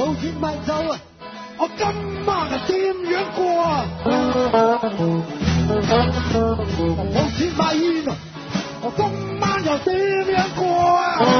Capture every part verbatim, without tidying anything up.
冇錢買酒啊！我今晚係點樣過啊？冇錢買煙啊！我今晚又點樣過啊？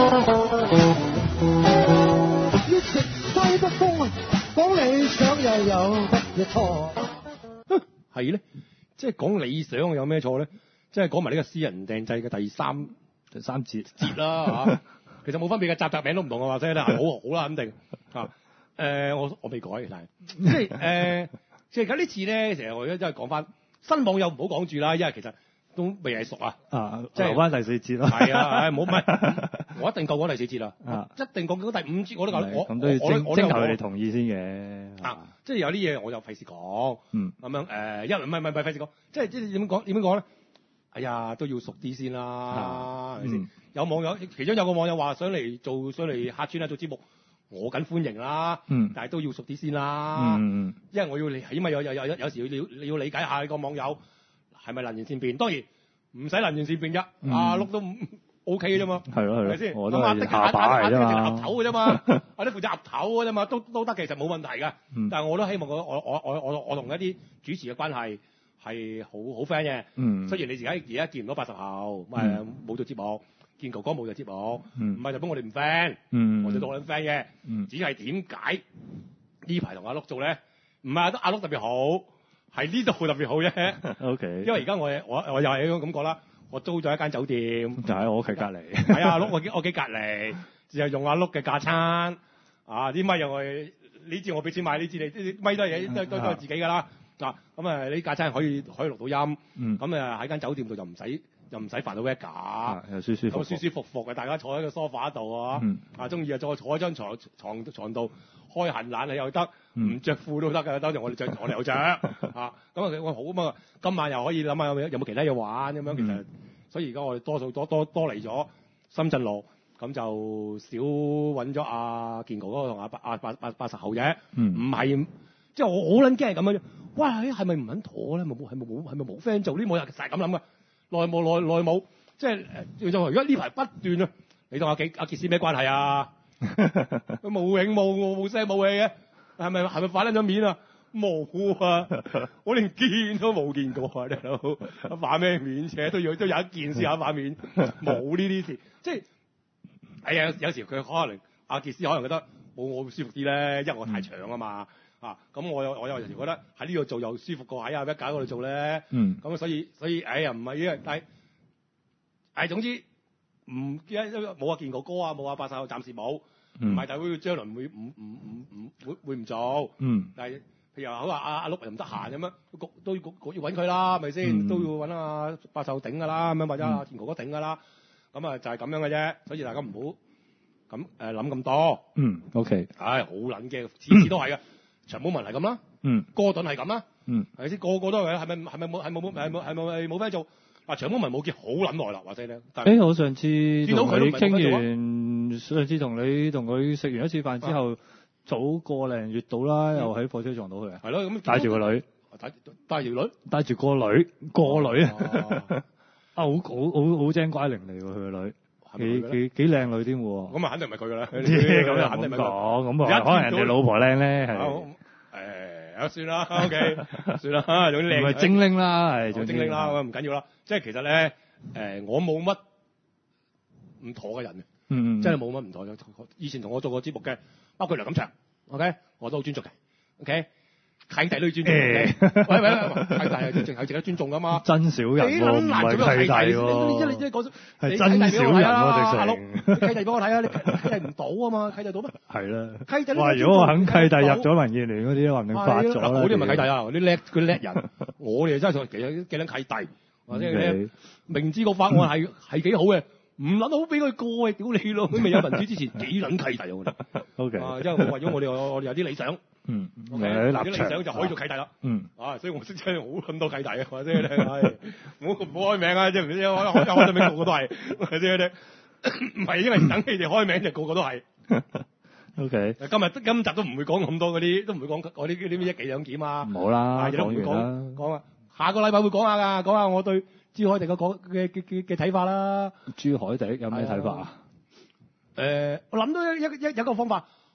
要食西北風啊！講理想又有乜嘢錯？ 係咧，即係講理想有咩錯咧？即係講埋呢個私人訂製嘅第三第三節節啦嚇。其實冇分別嘅，集集名都唔同嘅話，即係咧好好啦，肯定啊。誒、呃，我我未改，但係即係誒，即係而家呢次咧，成日我而家真係講翻新網友唔好講住啦，因為其實都未係熟啊。 啊， 即係留翻第四節咯。 係啊，冇唔係，我一定過講第四節啦。 啊， 一定過講第五節，我都講我咁都要我徵我都有徵求佢哋同意先嘅。 啊，即係有啲嘢我就費事講。 嗯， 咁樣誒，因為唔係唔係唔係費事講，即係即係點講點樣講咧？哎呀，都要熟啲先啦，係咪先？有網友，其中有個網友話想嚟做，想嚟客串啊做節目，我梗歡迎啦。 嗯， 但係都要熟啲先啦。 嗯嗯， 因為我要理，起碼有有有有有時要你要理解下你個網友係咪能言善辯。當然唔使能言善辯啫， 嗯阿碌都 O K 嘅啫嘛。 係咯係咯， 係咪先？ 我都咁係下巴嚟啫嘛， 鴨頭嘅啫嘛，或者負責鴨頭嘅啫嘛，都都得，其實冇問題㗎。 嗯但係我都希望我我我我我我同一啲主持嘅關係係好好 friend 嘅。 嗯， 雖然你而家而家見唔到八十後，誒嗯冇做節目，見哥哥冇做節目， 嗯唔係代表我哋唔 friend， 嗯， 我哋都好撚 friend 嘅。 嗯， 只係點解呢排同阿碌做咧？唔係阿碌特別好，係呢度特別好啫。 ，OK， 因為而家我我我又係呢種感覺啦，我租咗一間酒店， 就喺我屋企隔離。 係啊，碌我我幾隔離，就用阿碌嘅架撐，啊啲咪又係呢支我俾錢買，呢支你啲咪都係都都都係自己㗎啦。嗱咁啊，呢架撐可以可以錄到音， 嗯， 咁啊喺間酒店度就唔使又唔使煩到 w e 架， 又舒舒服服， 咁舒舒服服嘅，大家坐喺個 sofa 度啊， 嗯， 啊中意啊再坐喺張床床床度開行冷氣又得， 嗯唔着褲都得㗎。當然我哋着我哋有着啊，咁啊我好啊嘛，今晚又可以諗下有冇有冇其他嘢玩咁樣，其實、 嗯、 所以而家我哋多數多多多嚟咗深圳路，咁就少揾咗阿健哥嗰個同阿八阿八八八十後啫， 嗯， 唔係即係我好撚驚係咁樣。哇！係咪唔肯妥咧？冇冇係咪冇係咪冇 friend 做？呢冇人成日咁諗噶，內冇內內冇，即係誒就而家呢排不斷啊！你同阿傑阿傑斯咩關係啊？佢冇影冇冇聲冇氣嘅，係咪係咪反撚咗面啊？冇啊！我連見都冇見過啊！大佬反咩面啫？都要都有一件事下反面，冇呢啲事，即係係啊！有時佢可能阿傑斯可能覺得冇我舒服啲咧，因為我太長啊嘛。啊，咁我有我有時覺得喺呢度做又舒服過喺阿 Vega 嗰度做咧， 嗯， 咁所以所以哎呀唔係因為但係，誒總之唔冇阿健哥哥啊，冇阿八十後暫時冇，唔係但係會將來會唔唔唔唔會會唔做， 嗯， 但係譬如話好話阿阿碌又唔得閒咁樣，都都要要揾佢啦，係咪先？都要揾阿八十後頂㗎啦，咁樣或者阿健哥哥頂㗎啦，咁啊就係咁樣嘅啫，所以大家唔好咁誒諗咁多， 嗯 ，OK， 唉好撚驚，次次都係嘅。長毛文係咁啦， 嗯， 哥頓係咁啦， 嗯， 係咪先？個個都係，係咪係咪冇係冇冇係冇係冇冇咩做？嗱，長毛文冇見好撚耐啦，或者咧。 誒，我上次見到佢都唔係傾冇咩做啊完，上次同你同佢食完一次飯之後，早個零月到啦，又喺火車撞到佢啊。 係咯，咁帶住個女， 帶帶住女， 帶住個女，個女啊，啊，好好好好精乖伶俐喎，佢個女。幾幾幾靚女添喎！ 咁啊，肯定唔係佢噶啦。 咁又肯定唔係講，咁啊，可能人哋老婆靚咧，係。誒，算啦 ，OK，算啦，總之靚。唔係精靈啦，係總精靈啦，唔緊要啦。即係其實咧，誒，我冇乜唔妥嘅人嘅，嗯，真係冇乜唔妥嘅。以前同我做過節目嘅，包括梁錦祥 ，OK，我都好尊重嘅 ，OK。契弟都要尊重嘅，喂喂喂，契弟係淨係值得尊重噶嘛？真小人喎，唔係契弟喎，你你即係講係真小人喎，直情。契弟俾我睇啊，你契弟唔到啊嘛，契弟到咩？係啦。契弟哇！如果我肯契弟入咗民建聯嗰啲，話唔定發咗啦。嗰啲唔係契弟啊，嗰啲叻嗰啲叻人，我哋真係其實幾撚契弟，或者係明知個法案係係幾好嘅。唔撚好俾佢過啊！屌你咯！佢未有民主之前幾撚契弟啊！我覺得 OK，啊，因為為咗我哋我哋有啲理想，嗯，有啲理想就可以做契弟啦，嗯，啊，所以我識真係好撚多契弟啊！或者咧係唔好唔好開名啊！即係唔知開開開咗名個個都係，或者咧唔係因為等你哋開名就個個都係。OK，今日今集都唔會講咁多嗰啲，都唔會講嗰啲啲咩一幾兩檢啊，冇啦，講完啦，講啊，下個禮拜會講下㗎，講下我對朱凱廸嘅講嘅嘅嘅嘅睇法啦。朱凱廸有咩睇法啊？誒、呃，我諗到一一一有一個方法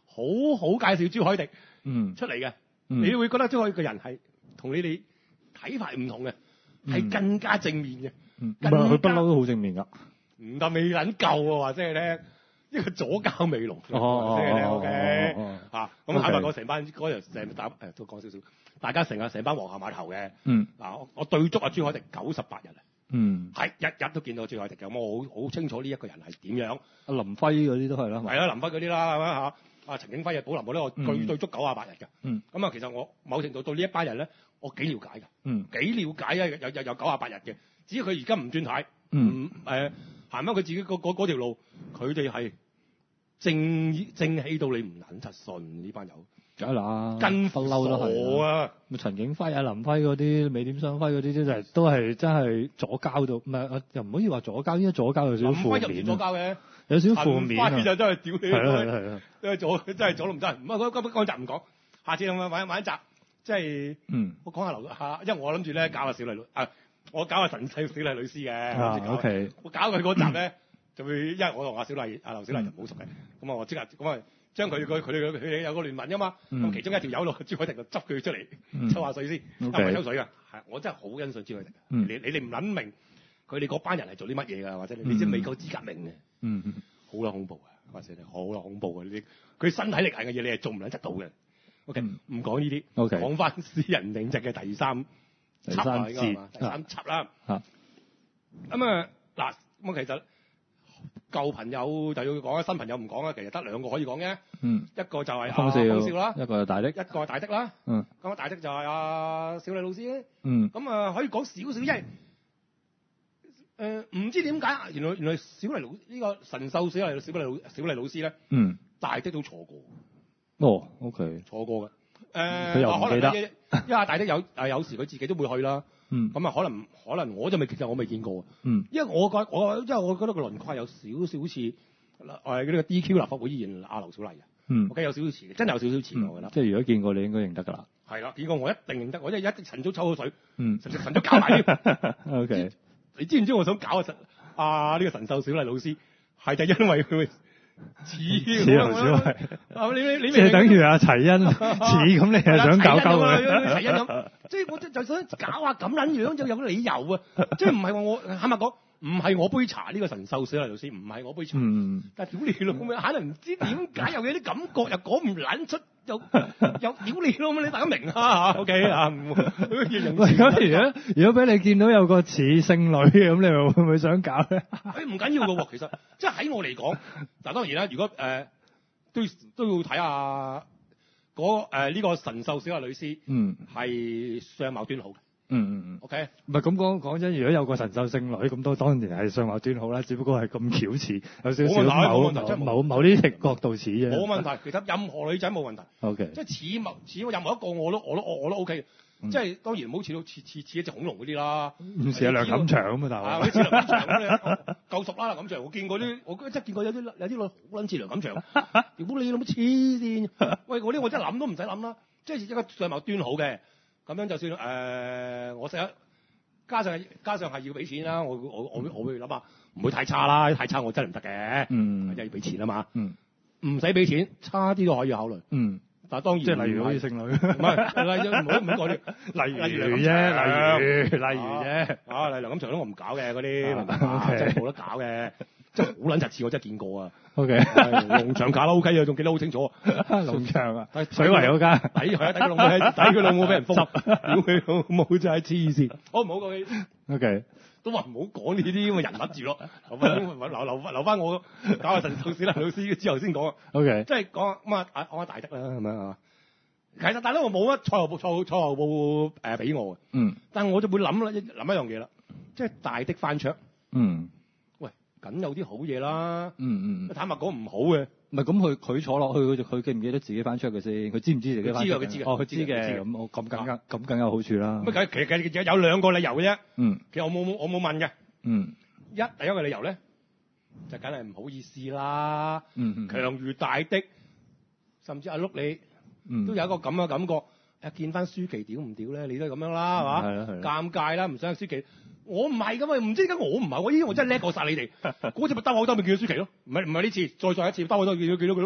好好介紹朱凱廸嗯出嚟嘅， 嗯你會覺得朱凱廸個人係同你哋睇法唔同嘅，係、嗯、更加正面嘅。 嗯，唔係佢不嬲都好正面㗎。 唔得未撚夠喎，話即係咧一個左膠尾龍。 哦即係咧 OK 嚇，咁坦白講成班嗰日成打誒都講少少，大家成日成班皇后碼頭嘅。 嗯。 嗱我我對足阿朱凱廸九十八日啊。 嗯。 係日日都見到朱凱廸嘅，咁我好好清楚呢一個人係點樣。 阿林輝嗰啲都係啦。 係啦，林輝嗰啲啦，係咪嚇？阿陳景輝啊，寶林嗰啲我對對足九十八日嘅。 嗯。 咁啊，其實我某程度對呢一班人咧，我幾了解㗎。 嗯。 幾了解啊？有有有九十八日嘅，只要佢而家唔轉軚。 嗯。 誒。行翻佢自己嗰嗰嗰條路，佢哋係正正氣到你唔撚出信呢班友， 梗係啦， 跟不嬲都係啊！陳景輝啊、林輝嗰啲、美點雙輝嗰啲，都係都係真係左膠到，唔係又唔可以話左膠，因為左膠有少少負面。林輝就唔左膠嘅， 有少少負面啊！ 林輝就真係屌你， 係啊係啊， 因為左真係左龍真係，唔係嗰嗰集唔講，下次咁玩玩一集，即係嗯，我講下劉下，因為我諗住咧搞下小麗啊。我搞下神細小麗女師嘅、啊、，OK。我搞佢嗰集咧，就會因為我同阿小麗、阿劉小麗就唔好熟嘅，咁、嗯、啊我即刻咁啊將佢佢佢哋佢哋有個聯盟㗎嘛，咁、嗯、其中一條友咯，朱凱廸就執佢出嚟、嗯、抽下水先，唔係抽水㗎，係我真係好欣賞朱凱廸。嗯、你你哋唔撚明佢哋嗰班人係做啲乜嘢㗎，或者你知未夠資格明嘅，嗯嗯，好啦恐怖啊，或者好啦恐怖啊，你佢身體力行嘅嘢你係做唔撚得到嘅。OK，唔講呢啲，OK，講翻私人領域嘅第三。第三節，第三輯啦。嚇，咁啊嗱，咁其實舊朋友就要講啦，新朋友唔講啦。其實得兩個可以講嘅。嗯。一個就係阿風少啦，一個係大的，一個係大的啦。嗯。咁啊，大的就係阿小麗老師咧。嗯。咁啊，可以講少少，因為誒唔知點解，原來原來小麗老呢個神獸小麗小麗老小麗老師咧。嗯。大的都錯過。哦，OK。錯過嘅。誒、呃，佢又唔記得，因為阿大的有誒有時佢自己都會去啦。嗯。咁啊，可能可能我就未，其實我未見過。嗯。因為我覺我因為我覺得個輪廓有少少好似誒呢個 D Q 立法會議員阿劉小麗嘅。嗯。我覺得有少少似嘅，真係有少少似、嗯、我覺得。即係如果見過你應該認得㗎啦。係啦，見過我一定認得，我即係一晨早抽咗水。嗯。甚至晨早搞埋添。O K。你知唔知我想搞神啊？呢、這個神獸小麗老師係就因為佢。似似劉小麗，你你你即係等於阿齊恩似咁，你係想搞搞佢？齊恩咁，即係我就就想搞下咁撚樣，就有個理由啊！即係唔係話我坦白講，唔係我杯茶呢、這個神獸小麗老師，唔係我杯茶。嗯、但係屌你咯，咁樣可能唔知點解又有啲感覺，又講唔撚出，又又屌你咯咁，你大家明啊 ？OK 啊？如果如果俾你見到有個似聖女咁，你會唔會想搞咧？誒唔緊要嘅喎，其實即係喺我嚟講，嗱當然啦，如果誒、呃、都都要睇下嗰誒呢個神獸小麗女師，嗯，係相貌端好嘅。嗯嗯嗯 ，OK，唔係咁講講真，如果有個神獸聖女咁，都當然係相貌端好啦。只不過係咁巧似，有少少某某某某啲角度似啫。冇問題，其實任何女仔冇問題。OK，即係似某似任何一個我都我都我我都 OK。嗯、即係當然唔好似到似似似一隻恐龍嗰啲啦。唔似阿梁錦祥咁啊，大佬。啊，似梁錦祥咁樣夠熟啦，梁錦祥。我見過啲，我真係見過有啲有啲女好撚似梁錦祥。如果你諗乜黐線？喂，嗰啲我真係諗都唔使諗啦。即係一個相貌端好嘅。咁樣就算誒、呃，我成日加上加上係要俾錢啦，我我我我會諗下，唔會太差啦，太差我真係唔得嘅，嗯，即係要俾錢啊嘛，嗯，唔使俾錢，差啲都可以考慮，嗯，但係當然即係例如好似聖女，唔係，例如唔好唔好講啲，例如啫，例如例如啫，啊，例如梁錦祥都我唔搞嘅嗰啲，真係冇得搞嘅。真係好撚柒似，我真係見過啊 ！OK，農場卡拉 OK 啊，仲記得好清楚。農場啊，水圍嗰間，抵佢啊，抵佢老母，抵佢老母俾人封，屌佢老母真係黐線！好唔好講呢 ？OK，都話唔好講呢啲咁嘅人物住咯，留翻留留留翻我搞下神獸小麗老師之後先講啊。OK，即係講咁啊，講下大德啦，係咪啊？其實大德我冇乜賽後報賽賽後報誒俾我嘅，嗯，但係我就會諗啦，諗一樣嘢啦，即係大的翻桌，嗯。梗有啲好嘢啦，嗯嗯，坦白講唔好嘅，唔係咁佢佢坐落去佢佢記唔記得自己翻出嘅先？佢知唔知自己翻出？佢知嘅，佢知嘅，哦佢知嘅，咁我咁更加咁更有好處啦。咁其實其實有兩個理由嘅啫，嗯，其實我冇冇我冇問嘅，嗯，一第一個理由咧就梗係唔好意思啦，嗯嗯，強如大的，甚至阿碌你，嗯，都有一個咁嘅感覺，誒見翻舒淇屌唔屌咧？你都係咁樣啦，係嘛？係啦係啦，尷尬啦，唔想舒淇。我唔係噶嘛，唔知點解我唔係，我依我真係叻過晒你哋。嗰次咪兜口兜面見到舒淇咯，唔係唔係呢次，再再一次兜口兜面見到見到佢咯。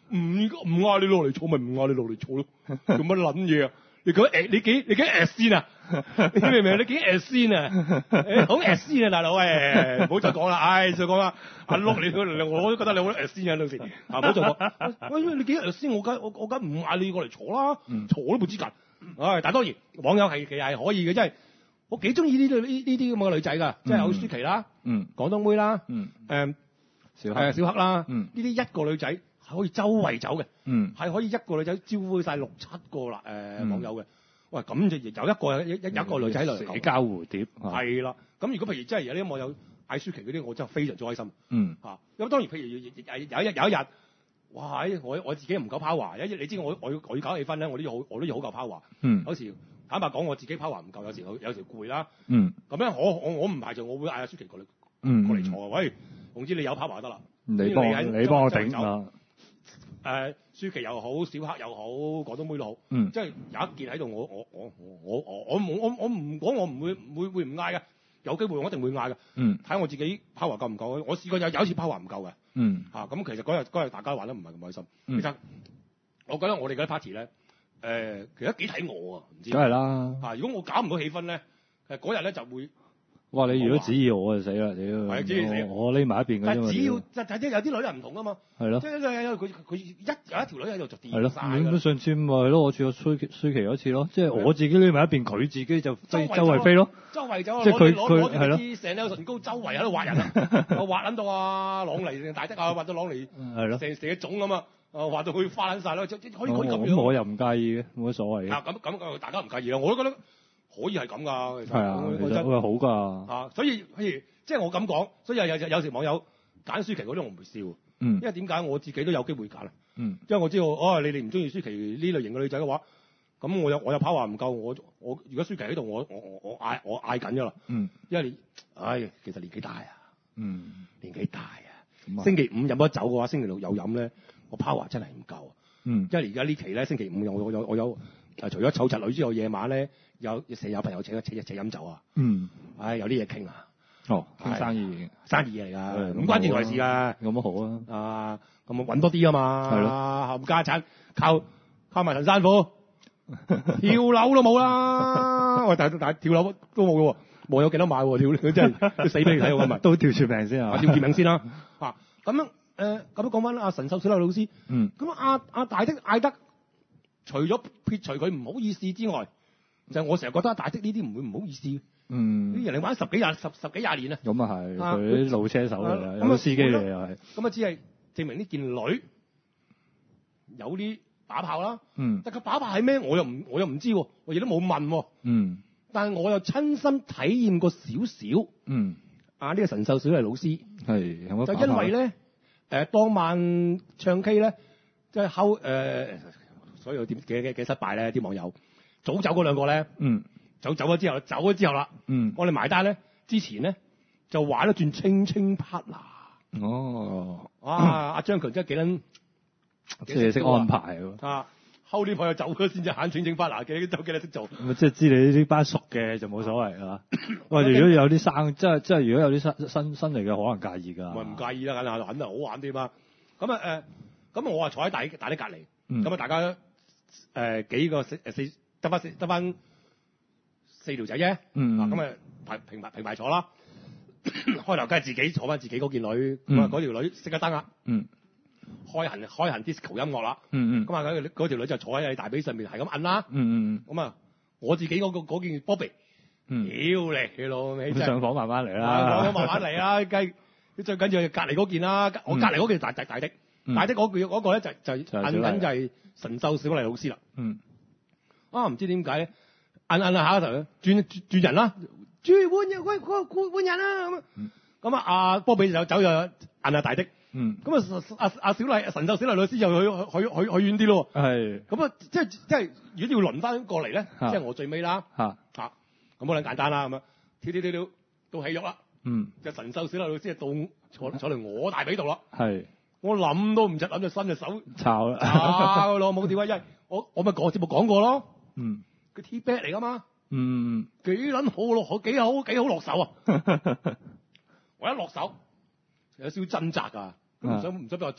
唔唔嗌你落嚟坐咪唔嗌你落嚟坐咯，做乜撚嘢啊？你講誒你幾你幾 S 先啊？你明唔明？你幾 S 先啊？誒好 S 先啊，大佬誒，唔好再講啦，唉再講啦，阿碌你我都覺得你好 S 先啊，到時啊唔好再講。喂，你幾 S 先？我梗我我梗唔嗌你過嚟坐啦，坐都冇資格。唉，但當然網友係其實係可以嘅，即係我幾中意呢啲呢呢啲咁嘅女仔㗎，即係有舒淇啦， 嗯， 廣東妹啦， 嗯， 誒小係小黑啦， 嗯， 呢啲一個女仔係可以周圍走嘅， 嗯， 係可以一個女仔招呼晒六七個啦誒網友嘅。喂，咁就有一個一一一個女仔嚟社交蝴蝶係啦。咁如果譬如真係有啲網友嗌舒淇嗰啲，我真係非常之開心。 嗯嚇，咁當然譬如有一日有一日，哇！我我自己唔夠 power，一你知我我要我要搞氣氛咧，我都要好我都要好夠 power。 嗯， 有時坦白講，我自己 power 唔夠，有時有有時攰啦。 嗯， 咁樣我我我唔排除我會嗌阿舒淇過嚟， 嗯， 過嚟坐。喂，總之你有 power 得啦。 你幫你幫我頂啊！ 誒，舒淇又好，小黑又好，廣東妹都好， 嗯， 即係有一件喺度，我我我我我我我我我唔講，我唔會會會唔嗌嘅，有機會我一定會嗌嘅， 嗯， 睇我自己 power 夠唔夠，我試過有有一次 power 唔夠嘅， 嗯， 嚇咁其實嗰日嗰日大家玩得唔係咁開心， 嗯， 其實我覺得我哋嗰啲 party 咧，誒其實幾睇我啊，唔知， 梗係啦， 嚇如果我搞唔到氣氛咧，誒嗰日咧就會。 哇！你如果指意我就死啦，屌！ 係指意死我匿埋一邊嘅啫嘛。 但係只要就就即係有啲女人唔同噶嘛。 係咯。 即係佢佢一有一條女喺度就掂曬。 係咯。咁上次咪係咯，我住過舒舒淇嗰次咯，即係我自己匿埋一邊，佢自己就飛周圍飛咯。 周圍走。 即係佢佢係咯。 成個唇膏周圍喺度畫人啊！我畫撚到啊朗尼定大德啊，畫到朗尼。係咯。成成隻腫咁啊！啊畫到佢花撚曬咯，可以可以咁樣。 咁我又唔介意嘅，冇乜所謂嘅。 啊咁咁大家唔介意啊，我都覺得。可以係咁噶，其實係啊，其實會好㗎。 啊，所以譬如即係我咁講，所以有有有時網友揀舒淇嗰啲我唔會笑， 嗯， 因為點解我自己都有機會揀啊， 嗯， 因為我知道，哦，你哋唔中意舒淇呢類型嘅女仔嘅話，咁我有我有跑話唔夠，我我如果舒淇喺度，我我我我嗌我嗌緊㗎啦， 嗯， 因為你，唉，其實年紀大啊， 嗯， 年紀大啊，星期五飲咗酒嘅話，星期六有飲咧，我跑話真係唔夠啊， 嗯，因為而家呢期咧星期五有我有我有誒除咗湊侄女之外，夜晚咧。有成日有朋友請一請一請飲酒啊！ 嗯， 唉，有啲嘢傾啊！ 哦，傾生意， 生意嚟㗎，咁關電台事啊！ 咁都好啊！ 啊，咁啊揾多啲啊嘛！ 係咯， 冚家產靠靠埋陳山虎，跳樓都冇啦！喂，但但跳樓都冇嘅喎，冇有幾多買喎？跳佢真係死俾你睇喎！今日都吊住命先啊！ 吊住命先啦！啊，咁樣誒，咁樣講翻阿神獸小麗老師， 嗯， 咁阿阿大的嗌得，除咗撇除佢唔好意思之外。就係我成日覺得大的呢啲唔會唔好意思， 嗯， 啲人哋玩十幾廿十十幾廿年啊， 咁啊係，佢啲老車手嚟㗎，有司機嚟又係， 咁啊只係證明呢件女有啲把炮啦， 嗯， 但佢把炮係咩？我又唔我又唔知喎，我亦都冇問喎， 嗯， 但係我又親身體驗過少少， 嗯， 啊呢個神獸小麗老師係， 就因為咧誒當晚唱 K 咧，即係後誒，所以點幾幾幾失敗咧？啲網友。早走嗰兩個咧， 嗯， 走走咗之後，走咗之後啦， 嗯， 我哋埋單咧，之前咧就玩一轉青青 partner， 哦， 哇，阿張強真係幾撚， 即係識安排喎， 啊，後啲朋友走咗先至揀青青 partner 嘅，走幾多識做， 咁即係知你呢班熟嘅就冇所謂啊。喂，如果有啲生，即係即係如果有啲新新新嚟嘅，可能介意㗎。 我唔介意啦，梗係肯定好玩啲嘛。咁啊誒，咁、呃、我啊坐喺大大啲隔離，咁、嗯、啊大家誒、呃、幾個四誒四。得翻得翻四條仔啫， 嗯， 咁啊排平排平排坐啦。開頭梗係自己坐翻自己嗰件女，咁啊嗰條女熄咗燈啦， 嗯， 開行開行 disco 音樂啦， 嗯嗯， 咁啊嗰嗰條女就坐喺你大髀上面係咁摁啦， 嗯嗯， 咁啊我自己嗰、嗰個嗰件 Bobby，屌你老味， 上房慢慢嚟啦， 上房慢慢嚟啦，梗最緊要係隔離嗰件啦，我隔離嗰件大大大的，大的嗰件嗰個咧就就摁緊就係神獸小麗老師啦， 嗯。 啊，唔知點解咧？摁摁下嗰頭咧，轉轉轉人啦，轉換人，喂，換換人啦咁啊！咁啊，阿波比就走咗摁下大的， 嗯， 咁啊，阿阿小麗神獸小麗老師又去去去去遠啲咯， 係，咁啊，即係即係，如果要輪翻過嚟咧，即係我最尾啦， 嚇嚇，咁好撚簡單啦，咁啊，跳跳跳跳到起喐啦， 嗯， 就神獸小麗老師就到坐坐嚟我大髀度啦， 係， 我諗都唔使諗，就伸隻手抄啦， 抄咯，冇點解，因為我我咪講節目講過咯。 嗯， 佢 T back 嚟噶嘛？ 嗯， 幾撚好落好幾好幾好落手啊！我一落手有少少掙扎㗎，唔想唔想俾我揸，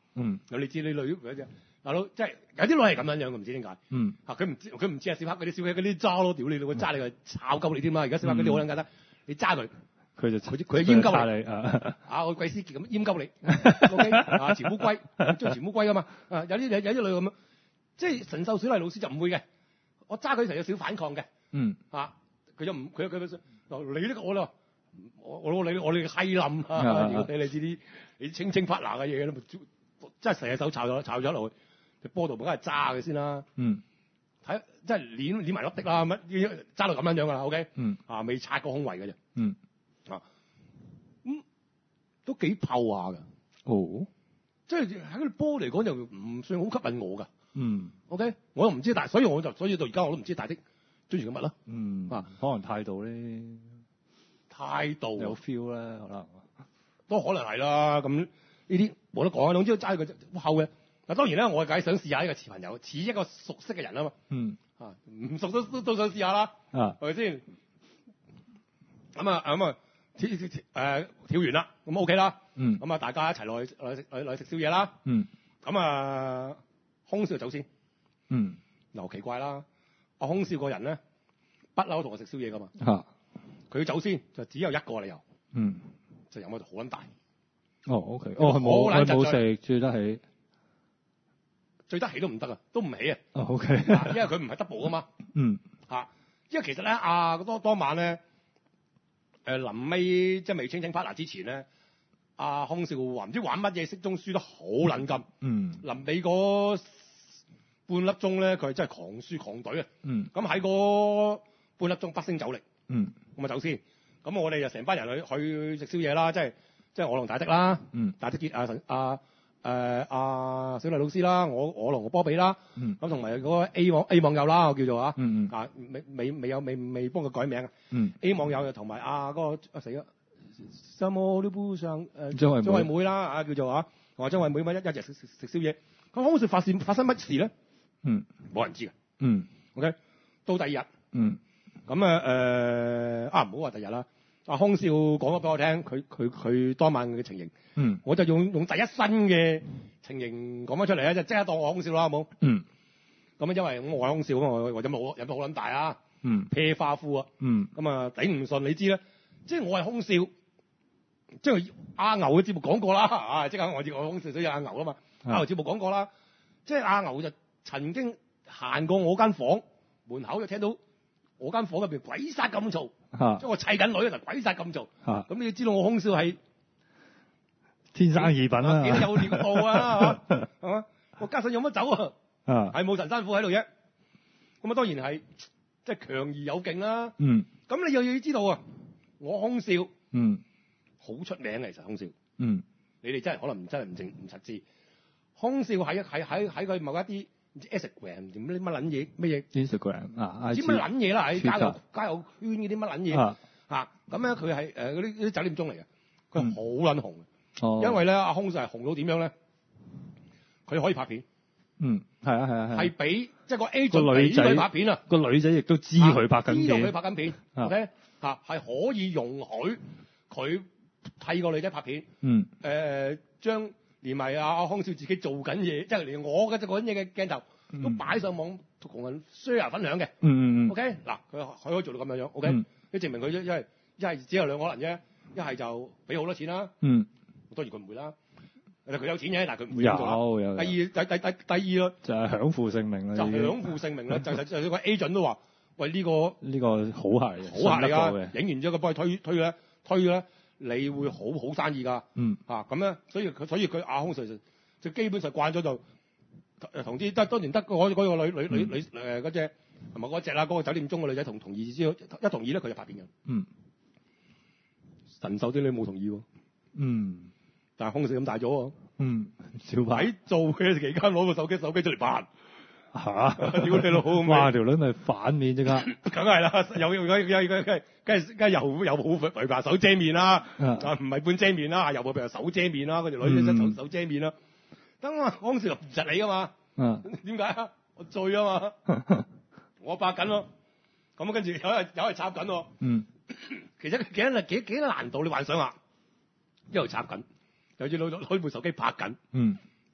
嗯。咁你知你女嗰隻大佬，即係有啲女係咁樣樣嘅，唔知點解。 嗯。 嚇佢唔知佢唔知啊！小黑嗰啲小黑嗰啲揸咯，屌你老母揸你個炒鳩你添嘛！而家小黑嗰啲好撚簡單，你揸佢。 佢就佢佢係閹鳩你啊！ 啊，我貴司傑咁閹鳩你，OK 啊，潛烏龜，中潛烏龜噶嘛啊！有啲有有啲女咁樣，即係神獸小麗老師就唔會嘅，我揸佢成有少反抗嘅， 嗯啊，佢就唔佢佢佢你呢個我啦，我我你我你閪冧啊！你你知啲你清清發拿嘅嘢咧，真係成隻手抄咗抄咗落去，隻波度梗係揸佢先啦， 嗯， 睇即係攣攣埋粒的啦，乜揸到咁樣樣噶啦 ，OK， 嗯， 啊未擦過胸圍嘅啫， 嗯。 啊，咁都幾泡下㗎。 哦， 即係喺嗰啲波嚟講就唔算好吸引我㗎。 嗯 ，OK，我又唔知，但係所以我就所以到而家我都唔知大的追住佢乜啦。 嗯， 啊， 可能態度咧， 態度有 feel 啦，可能都可能係啦。咁呢啲冇得講啊，總之揸佢後嘅。嗱當然咧，我梗係想試下呢個似朋友，似一個熟悉嘅人啊嘛。 嗯， 啊，唔熟都都都想試下啦。 啊， 係咪先？咁啊咁啊，跳跳誒跳完啦，咁 OK 啦。 嗯。 咁啊，大家一齊落去落去落去食宵夜啦。 嗯。 咁啊，空少走先。 嗯。 又奇怪啦，阿空少個人咧，不嬲同我食宵夜噶嘛。 嚇。 佢走先就只有一個理由。 嗯。 就飲喺度好撚大。 哦 ，OK。哦，係冇佢冇食最得起。 最得起都唔得啊，都唔起啊。 哦 ，OK。 因為佢唔係 double 噶嘛。 嗯。 嚇，因為其實咧，啊當當晚咧。誒臨尾即係未清清 partner 之前咧，阿空少話唔知玩乜嘢，骰盅輸得好撚金。 嗯。 臨尾嗰半粒鐘咧，佢係真係狂輸狂隊啊。 嗯。 咁喺嗰半粒鐘不勝酒力。 嗯。 咁啊走先。咁我哋就成班人去去食宵夜啦，即係即係我同大的啦。 嗯。 大的傑阿神阿誒阿小麗老師啦，我我同個波比啦。 嗯。 咁同埋嗰個 A 網 A 網友啦，我叫做啊。 嗯嗯。 啊未未未有未未幫佢改名啊。 嗯。 A 網友又同埋啊嗰個啊死啦，什麼都不上誒張惠張惠妹啦啊叫做啊，同埋張惠妹咪一一日食食食宵夜。咁空少發現發生乜事咧？ 嗯。 冇人知嘅。 嗯。 OK，到第二日。 嗯。 咁啊誒啊唔好話第二日啦。阿空少講咗俾我聽，佢佢佢當晚嘅情形。 嗯。 我就用用第一身嘅情形講翻出嚟啊，就即刻當我空少啦，好冇？ 嗯。 咁啊，因為我係空少啊嘛，我我飲到飲到好撚大啊。 嗯。 啤花夫啊。 嗯。 咁啊頂唔順，你知啦。即係我係空少，即係阿牛嘅節目講過啦。啊，即係我知我空少，所以阿牛啊嘛。阿牛節目講過啦，即係阿牛就曾經行過我間房門口，就聽到我間房入邊鬼殺咁嘈。 嚇！ 即係我砌緊女啊，鬼殺咁嘈。 嚇！ 咁你要知道我空少係天生異稟啦， 幾有料到啊，係嘛？我加上有乜走啊？ 啊， 係冇陳山虎喺度啫。咁啊，當然係即係強而有勁啦。 嗯。 咁你又要知道啊，我空少嗯好出名嘅，其實空少。 嗯。 你哋真係可能真係唔正唔實知。空少喺喺喺喺佢某一啲唔知 Instagram 點乜乜撚嘢乜嘢 Instagram 啊， 唔知乜撚嘢啦，喺交友交友圈嗰啲乜撚嘢嚇。咁咧佢係誒嗰啲啲酒店中嚟嘅，佢好撚紅嘅。 哦。 因為咧阿空少係紅到點樣咧？佢可以拍片。 嗯，係啊係啊係。係俾即係個 agent 俾佢拍片啊！ 個女仔亦都知佢拍緊片， 知道佢拍緊片。OK 嚇係可以容許佢替個女仔拍片。 嗯。 誒將連埋阿空少自己做緊嘢，即係連我嘅做緊嘢嘅鏡頭都擺上網同人 share 分享嘅。 嗯嗯嗯。 OK 嗱，佢佢可以做到咁樣樣。OK，你證明佢一係一係只有兩個可能啫，一係就俾好多錢啦。 嗯。 當然佢唔會啦。佢有錢嘅，但係佢唔會有有。 第二第第第第二咯， 就係享負盛名啦。 就享負盛名啦，就就就個 agent 都話：喂呢個呢個好係好客嚟㗎，影完之後佢幫佢推推咧推咧，你會好好生意㗎。 嗯。 啊咁咧，所以佢所以佢阿空就就基本上慣咗就同啲得當然得嗰嗰個女女女女誒嗰隻同埋嗰隻啦，嗰個酒店中嘅女仔同同意之後一同意咧，佢就拍片嘅。 嗯。 神獸啲女冇同意喎。 嗯。 但係空少咁大咗喎。 嗯，小白喺做嘅期間攞個手機手機出嚟拍嚇， 屌你老母！ 哇條女咪反面啫㗎， 梗係啦，有有有有梗係梗係梗係又又好違法手遮面啦，啊唔係半遮面啦，又冇譬如手遮面啦，嗰條女隻手手遮面啦。等我空少唔實你㗎嘛？ 嗯， 點解啊？我醉啊嘛，我拍緊咯，咁跟住有人有人插緊喎。 嗯， 其實幾多幾幾多難度？你幻想下，一路插緊。有隻佬攞部手機拍緊， 嗯，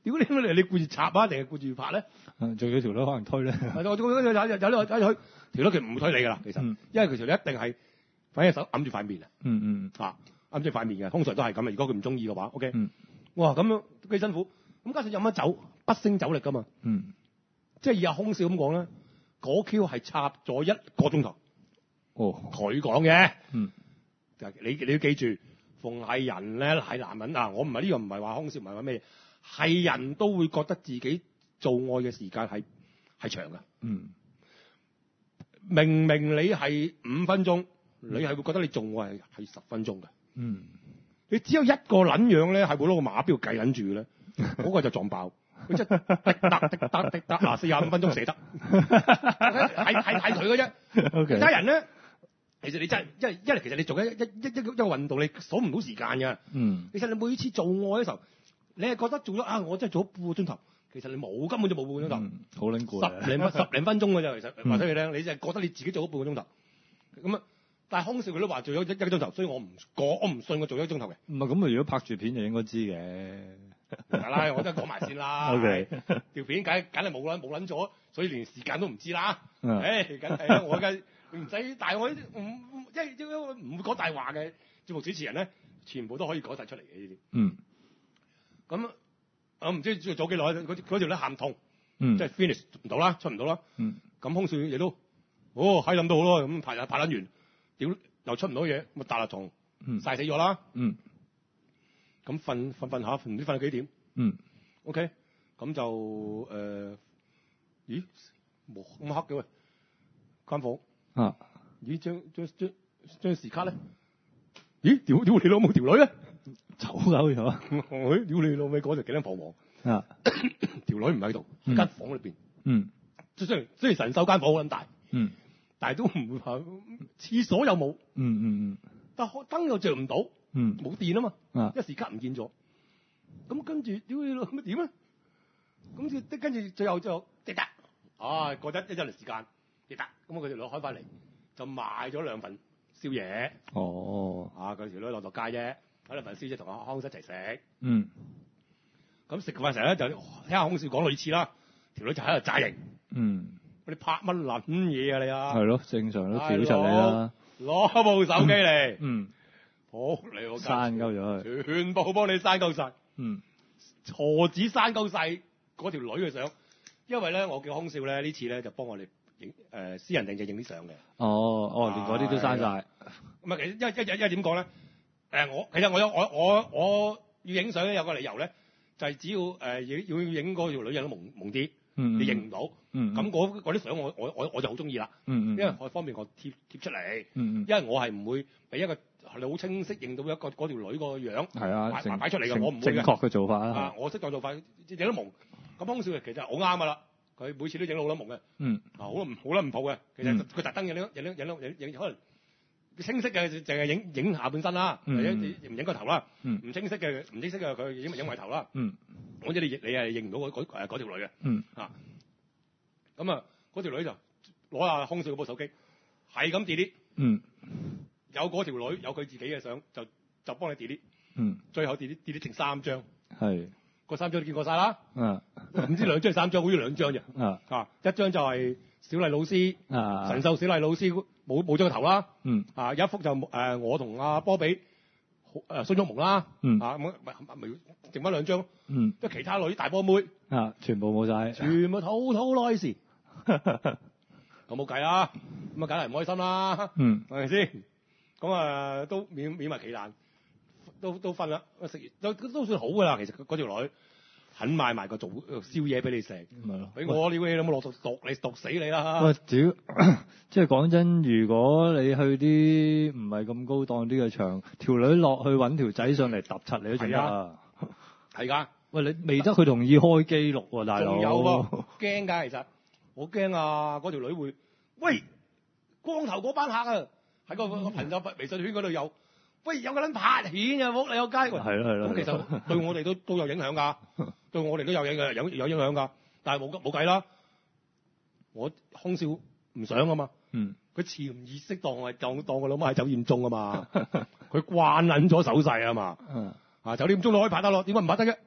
屌你你你顧住插啊，定係顧住拍咧？ 仲有條女可能推咧。 係我有有有有有有條女佢唔會推你㗎啦，其實， 嗯、 因為佢條女一定係反隻手揞住塊面啊。 嗯嗯啊，揞住塊面嘅，通常都係咁啊。如果佢唔中意嘅話 ，OK。 嗯。 哇，咁樣都幾辛苦。咁加上飲咗酒，不勝酒力㗎嘛。 嗯。 即係以阿空少咁講咧，嗰 Q 係插咗一個鐘頭。 哦。 佢講嘅。 嗯。 你你要記住，逢係人咧係男人啊，我唔係呢個唔係話空少，唔係話咩嘢，係人都會覺得自己做愛嘅時間係係長㗎。 嗯。 明明你係五分鐘，你係會覺得你做愛係係十分鐘㗎。 嗯。 你只有一個撚樣咧，係會攞個馬標計撚住咧，嗰個就撞爆。佢即係滴得滴得滴得嗱，四十五分鐘射得，係係係佢嘅啫。 Okay. 其他人咧，其實你真係因為因為其實你做一一一一一個運動，你數唔到時間㗎。 嗯。 其實你每次做愛嘅時候，你係覺得做咗啊，我真係做咗半個鐘頭。其實你冇，根本就冇半個鐘頭。 好撚攰。 十零分十零分鐘㗎啫，其實話俾你聽，你就係覺得你自己做咗半個鐘頭。咁啊。但係空少佢都話做咗一一個鐘頭，所以我唔講，我唔信佢做咗一個鐘頭嘅。 唔係咁啊！如果拍住片就應該知嘅。 係啦，我都講埋先啦。 O K。 條片梗梗係冇撚冇撚咗，所以連時間都唔知啦。誒、 嗯， 梗係啦，我梗唔使，但係我唔即係因為唔會講大話嘅節目主持人咧，全部都可以講晒出嚟嘅呢啲。 嗯。 咁我唔知做幾耐，嗰嗰條咧喊痛， 嗯、 即係 finish 唔到啦，出唔到啦。 嗯。 咁空少亦都，哦閪諗都好咯，咁拍拍撚完。屌又出唔到嘢，咁啊大立蟲曬死咗啦。 嗯。 咁瞓瞓瞓下，唔知瞓到幾點。 嗯。 OK，咁就誒、呃，咦，冇咁黑嘅喂，間房。 啊。 咦，張張張張時卡咧？咦，屌屌你老母條女咧？ 走狗咗。 屌你老味嗰陣幾撚彷徨。 啊。 條女唔喺度，喺間房裏邊。 嗯。 雖然雖然神獸間房好撚大。 嗯。但係都唔會話廁所又冇， 嗯嗯嗯， 但係燈又着唔到， 嗯， 冇電啊嘛， 啊， 一時卡唔見咗，咁跟住屌你老乜點啊？咁跟住最後就滴答，啊過咗一一段時間滴答，咁佢條女開翻嚟就買咗兩份宵夜， 哦， 啊佢條女落落街啫，買兩份宵夜同阿康一齊食， 嗯， 咁食飯時候咧就聽下空少講類似啦，條女就喺度詐型， 嗯。 你拍乜撚嘢啊你啊？ 係咯，正常都屌柒你啦。 攞部手機嚟， 嗯， 好你個刪鳩咗佢， 全部幫你刪鳩晒。 嗯， 何止刪鳩晒嗰條女嘅相，因為咧我叫空少咧呢次咧就幫我哋影誒私人定製影啲相嘅。 哦哦，連嗰啲都刪晒。咁啊，其實一一一一點講咧？誒、呃、我其實我有我我我要影相咧有個理由咧，就係、是、只要誒要要影嗰條女人都蒙蒙啲。 嗯， 你認唔到，咁嗰嗰啲相我我我我就好中意啦， 嗯嗯， 因為可以方便我貼貼出嚟， 嗯嗯，因為我係唔會俾一個你好清晰認到一個嗰條女個樣， 係啊， 擺擺出嚟嘅，我唔會嘅， 正確嘅做法啊， 啊，我識當做法，影得蒙，咁空少其實好啱噶啦，佢每次都影到好多蒙嘅， 嗯， 啊好唔好啦唔抱嘅，其實佢特登影影影影影影可能清晰嘅淨係影影下半身啦，或者唔影個頭啦，唔清晰嘅唔清晰嘅佢影影埋頭啦， 嗯。 我知你你係認唔到嗰嗰誒嗰條女嘅， 嗯啊，咁啊嗰條女就攞下空少嗰部手機，係咁 delete， 嗯， 有嗰條女有佢自己嘅相，就就幫你 delete， 嗯， 最後 delete delete 剩三張， 係， 嗰三張都見過晒啦， 啊， 唔知兩張三張，好似兩張啫， 啊， 啊，一張就係小麗老師， 啊，神獸小麗老師冇冇咗個頭啦， 嗯， 啊有一幅就誒、呃、我同阿波比。誒孫玉蒙啦， 嗯啊咁咪咪剩翻兩張， 嗯， 即係其他女大波妹啊，全部冇晒， 全部吐吐內視，咁冇計啦，咁啊梗係唔開心啦， 嗯， 係咪先？咁啊都免免埋企難，都都瞓啦，食完都都算好噶啦，其實嗰條女肯買埋個做宵夜俾你食， 咪咯， 俾我呢位你有冇落毒毒你毒死你啦！ 喂，屌！即係講真，如果你去啲唔係咁高檔啲嘅場，條女落去揾條仔上嚟揼柒你都仲得啊！ 係㗎， 喂，你未得佢同意開記錄喎，大佬。 仲有喎，驚㗎其實，我驚啊！嗰條女會，喂，光頭嗰班客啊，喺個個朋友微信圈嗰度有，喂，有個撚拍片啊，仆你個街！係咯係咯。 咁其實對我哋都都有影響㗎，對我哋都有影嘅，有有影響㗎，但係冇冇計啦，我空少唔想啊嘛。 嗯， 佢潛意識當係當當個老媽喺酒店中啊嘛，佢慣撚咗手勢啊嘛， 嗯， 啊酒店中都可以拍得落，點解唔拍得嘅？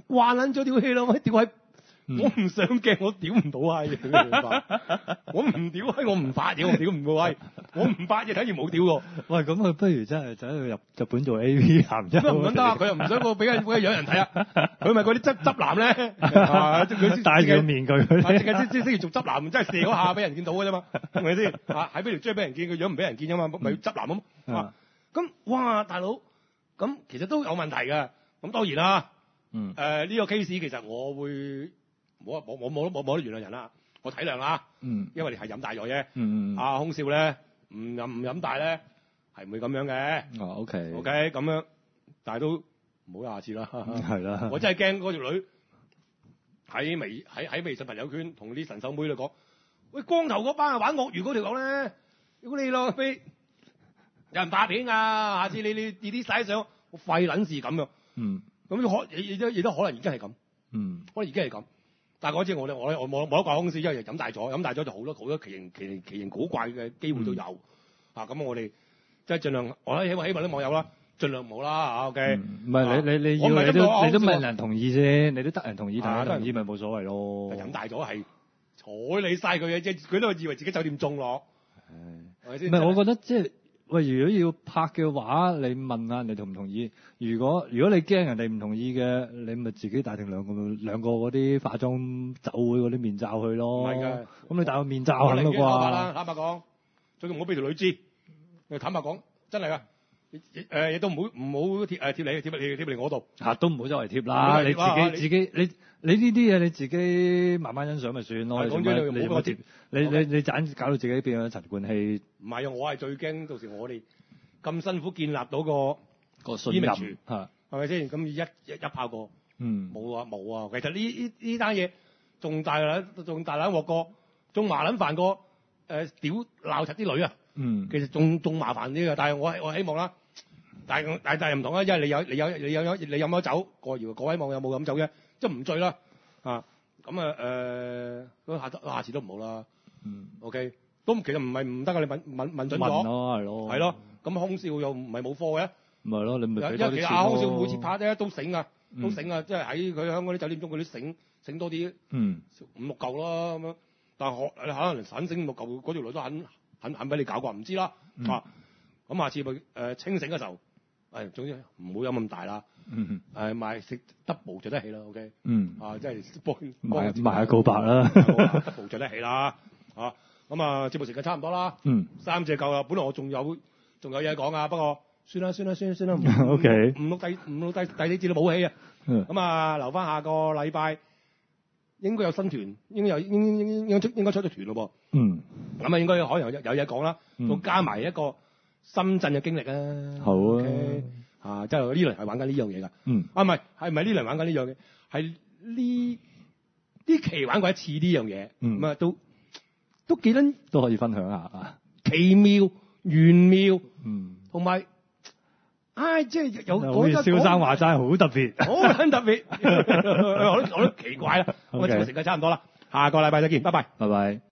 慣撚咗屌氣啦，喂屌閪！我唔上鏡，我屌唔到閪，你明白？我唔屌閪，我唔發嘢，我屌唔到閪，我唔發嘢，等於冇屌過。 喂，咁佢不如真係走去入日本做 A V 男啫。 唔得啊！佢又唔想我俾人俾人養人睇啊！佢咪嗰啲執執男咧，佢戴住個面具，淨係即即即做執男，真係射嗰下俾人見到嘅啫嘛，係咪先？啊喺邊條追俾人見，個樣唔俾人見啊嘛，咪執男啊嘛。咁哇，大佬，咁其實都有問題嘅。咁當然啦， 嗯， 誒呢個 case 其實我會。冇冇冇冇冇冇得原諒人啦，我體諒啦， 嗯， 因為你係飲大咗啫， 嗯嗯， 阿空少咧唔飲唔飲大咧係唔會咁樣嘅， 哦 OK OK 咁樣，但係都唔好下次啦， 係啦， 我真係驚嗰條女喺微喺喺微信朋友圈同啲神手妹嚟講，喂光頭嗰班啊玩鱷魚嗰條講咧，如果你落飛有人拍片啊，下次你你啲啲曬相，我廢撚事咁樣， 嗯， 咁可亦亦都亦都可能已經係咁， 嗯， 可能已經係咁。但係嗰次我咧，我我冇冇得怪公司，因為飲大咗，飲大咗就好多好多奇形奇形奇形古怪嘅機會都有。嗯、啊，咁我哋即係盡量，我希望希望啲網友啦，盡量唔好啦嚇。O K， 唔係你你你要你都你都問人同意先，你都得人同意，但係同意咪冇所謂咯。 飲大咗係睬你晒佢嘅啫，佢都以為自己酒店中咯。係咪先？ 唔係，我覺得即係喂，如果要拍嘅話，你問下人哋同唔同意。如果如果你驚人哋唔同意嘅，你咪自己帶定兩個兩個嗰啲化妝酒會嗰啲面罩去咯。 唔係㗎， 咁你戴個面罩肯啦啩？ 坦白啦，坦白講，最緊唔好俾條女知。坦白講，真係㗎。誒亦都唔好唔好貼誒貼你貼你貼嚟我度嚇，都唔好周圍貼啦。你自己自己你你呢啲嘢你自己慢慢欣賞咪算咯。 講咗你唔好貼， 你你你盞搞到自己變咗陳冠希。 唔係啊，我係最驚到時我哋咁辛苦建立到個個信任嚇， 係咪先？咁一一一炮過， 嗯， 冇啊冇啊。其實呢呢呢單嘢仲大撚仲大撚鑊過，仲麻撚煩過誒屌鬧柒啲女啊！ 嗯， 其實仲仲麻煩啲嘅，但係我我希望啦。但係但係唔同啦，因為你有你有你有你飲咗酒，過搖各位網友冇飲酒嘅，即係唔醉啦啊！咁啊誒，咁下下次都唔好啦。 嗯 ，OK，都其實唔係唔得㗎，你問問問準咗。 問咯，係咯。 係咯，咁空少又唔係冇貨嘅。 唔係咯，你咪俾多啲錢咯。因為其實阿空少每次拍咧都醒啊， 嗯、 都醒啊，即係喺佢香港啲酒店中嗰啲醒醒多啲。 嗯。 五六嚿啦咁樣，但係可可能散醒五六嚿，嗰條女都肯肯肯俾你搞啩，唔知啦。 嗯、 啊，咁下次咪誒清醒嘅時候。誒，總之唔好飲咁大啦。 嗯誒，買食 double 着得起啦。OK。 嗯。 啊，即係幫買買下告白啦。 double 着得起啦。啊，咁啊，節目時間差唔多啦。 嗯。 三隻夠啦。本來我仲有仲有嘢講啊，不過算啦算啦算啦算啦。 O K。 五六第五六第第四節都冇戲啊。 嗯。 咁啊，留翻下個禮拜應該有新團，應該有應應應應該出應該出咗團咯噃。 嗯。 咁啊，應該可能有有嘢講啦。 嗯。 再加埋一個。深圳嘅經歷啊， 好啊， okay，啊，即係呢輪係玩緊呢樣嘢㗎， 嗯， 啊唔係，係唔係呢輪玩緊呢樣嘢？係呢呢期玩過一次呢樣嘢，咁、嗯、啊都都幾撚都可以分享下啊， 奇妙玄妙， 嗯， 同埋，唉，即係有好似蕭生話齋好特別， 好撚特別，我都我都奇怪啦， okay。我節目時間差唔多啦，下個禮拜再見，拜拜， 拜拜。